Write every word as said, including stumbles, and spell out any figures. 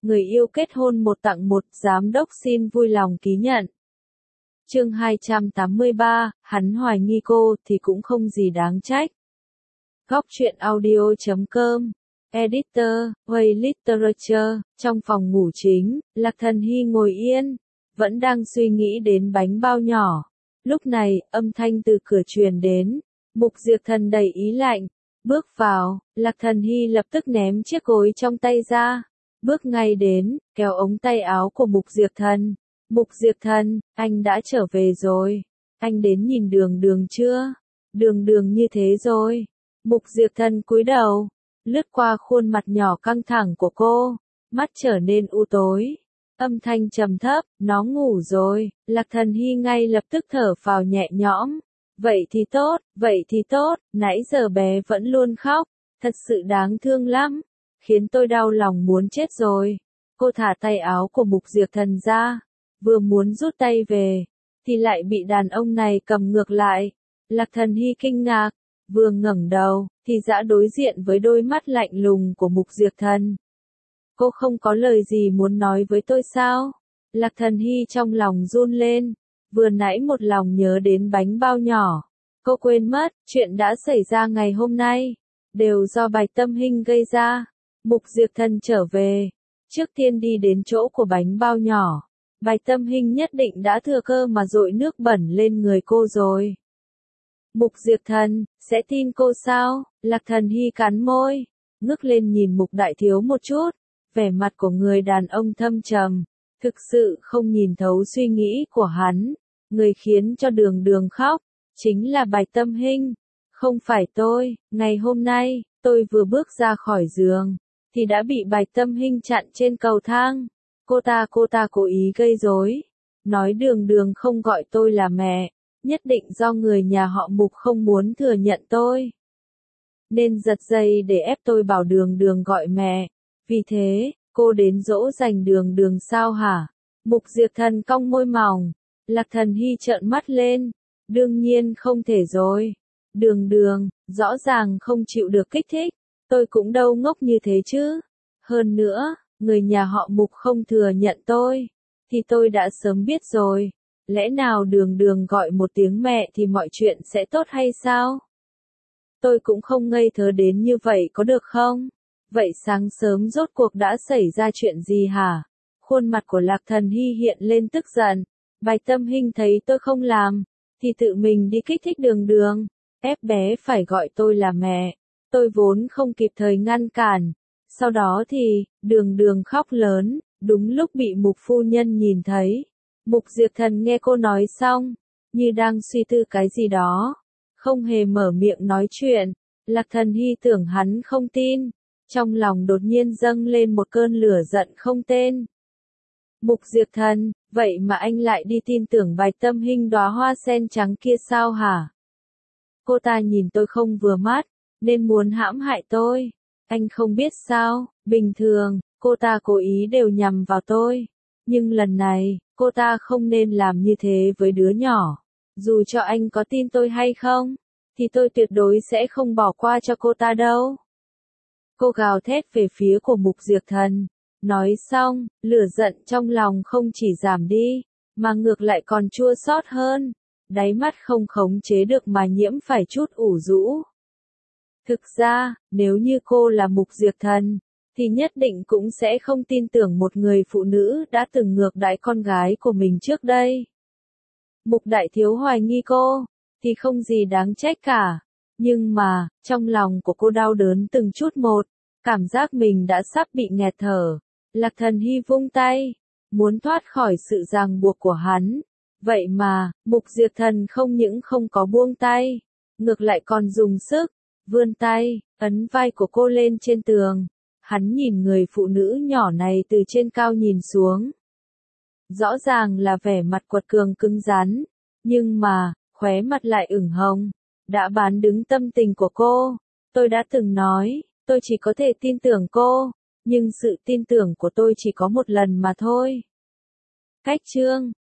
người yêu kết hôn một tặng một, giám đốc xin vui lòng ký nhận. Chương hai trăm tám mươi ba, hắn hoài nghi cô thì cũng không gì đáng trách. Góc truyện audio chấm com, Editor, Way Literature, trong phòng ngủ chính, Lạc Thần Hy ngồi yên, vẫn đang suy nghĩ đến bánh bao nhỏ. Lúc này, âm thanh từ cửa truyền đến, Mục Diệp Thần đầy ý lạnh, bước vào, Lạc Thần Hy lập tức ném chiếc gối trong tay ra, bước ngay đến, kéo ống tay áo của Mục Diệp Thần. Mục Diệp Thần, anh đã trở về rồi. Anh đến nhìn Đường Đường chưa? Đường Đường như thế rồi. Mục Diệp Thần cúi đầu, lướt qua khuôn mặt nhỏ căng thẳng của cô, mắt trở nên u tối. Âm thanh trầm thấp, nó ngủ rồi. Lạc Thần Hy ngay lập tức thở phào nhẹ nhõm. Vậy thì tốt, vậy thì tốt, nãy giờ bé vẫn luôn khóc, thật sự đáng thương lắm, khiến tôi đau lòng muốn chết rồi. Cô thả tay áo của Mục Diệp Thần ra, vừa muốn rút tay về, thì lại bị đàn ông này cầm ngược lại. Lạc Thần Hy kinh ngạc, vừa ngẩng đầu, thì dã đối diện với đôi mắt lạnh lùng của Mục Diệp Thần. Cô không có lời gì muốn nói với tôi sao? Lạc Thần Hy trong lòng run lên, vừa nãy một lòng nhớ đến bánh bao nhỏ. Cô quên mất, chuyện đã xảy ra ngày hôm nay, đều do Bạch Tâm Hinh gây ra. Mục Diệp Thần trở về, trước tiên đi đến chỗ của bánh bao nhỏ. Bạch Tâm Hinh nhất định đã thừa cơ mà dội nước bẩn lên người cô rồi. Mục Diệp Thần, sẽ tin cô sao? Lạc Thần Hy cắn môi, ngước lên nhìn Mục Đại Thiếu một chút, vẻ mặt của người đàn ông thâm trầm, thực sự không nhìn thấu suy nghĩ của hắn. Người khiến cho Đường Đường khóc, chính là Bạch Tâm Hinh, không phải tôi. Ngày hôm nay, tôi vừa bước ra khỏi giường, thì đã bị Bạch Tâm Hinh chặn trên cầu thang. Cô ta cô ta cố ý gây rối, nói Đường Đường không gọi tôi là mẹ, nhất định do người nhà họ Mục không muốn thừa nhận tôi, nên giật dây để ép tôi bảo Đường Đường gọi mẹ. Vì thế, cô đến dỗ dành Đường Đường sao hả? Mục Diệp Thần cong môi mỏng. Lạc Thần Hy trợn mắt lên, đương nhiên không thể rồi. Đường Đường, rõ ràng không chịu được kích thích, tôi cũng đâu ngốc như thế chứ. Hơn nữa, người nhà họ Mục không thừa nhận tôi, thì tôi đã sớm biết rồi. Lẽ nào Đường Đường gọi một tiếng mẹ thì mọi chuyện sẽ tốt hay sao? Tôi cũng không ngây thơ đến như vậy có được không? Vậy sáng sớm rốt cuộc đã xảy ra chuyện gì hả? Khuôn mặt của Lạc Thần Hy hiện lên tức giận. Bạch Tâm Hinh thấy tôi không làm, thì tự mình đi kích thích Đường Đường, ép bé phải gọi tôi là mẹ. Tôi vốn không kịp thời ngăn cản. Sau đó thì, Đường Đường khóc lớn, đúng lúc bị Mục phu nhân nhìn thấy. Mục Diệp Thần nghe cô nói xong, như đang suy tư cái gì đó, không hề mở miệng nói chuyện. Lạc Thần Hy tưởng hắn không tin, trong lòng đột nhiên dâng lên một cơn lửa giận không tên. Mục Diệp Thần, vậy mà anh lại đi tin tưởng Bạch Tâm Hinh đóa hoa sen trắng kia sao hả? Cô ta nhìn tôi không vừa mắt, nên muốn hãm hại tôi. Anh không biết sao, bình thường, cô ta cố ý đều nhằm vào tôi. Nhưng lần này, cô ta không nên làm như thế với đứa nhỏ. Dù cho anh có tin tôi hay không, thì tôi tuyệt đối sẽ không bỏ qua cho cô ta đâu. Cô gào thét về phía của Mục Diệp Thần. Nói xong, lửa giận trong lòng không chỉ giảm đi, mà ngược lại còn chua xót hơn. Đáy mắt không khống chế được mà nhiễm phải chút ủ rũ. Thực ra, nếu như cô là Mục Diệp Thần, thì nhất định cũng sẽ không tin tưởng một người phụ nữ đã từng ngược đãi con gái của mình trước đây. Mục Đại Thiếu hoài nghi cô, thì không gì đáng trách cả. Nhưng mà, trong lòng của cô đau đớn từng chút một, cảm giác mình đã sắp bị nghẹt thở. Lạc Thần Hy vung tay, muốn thoát khỏi sự ràng buộc của hắn. Vậy mà, Mục Diệp Thần không những không có buông tay, ngược lại còn dùng sức, vươn tay, ấn vai của cô lên trên tường. Hắn nhìn người phụ nữ nhỏ này từ trên cao nhìn xuống. Rõ ràng là vẻ mặt quật cường cứng rắn, nhưng mà, khóe mặt lại ửng hồng, đã bán đứng tâm tình của cô. Tôi đã từng nói, tôi chỉ có thể tin tưởng cô, nhưng sự tin tưởng của tôi chỉ có một lần mà thôi. Cách chương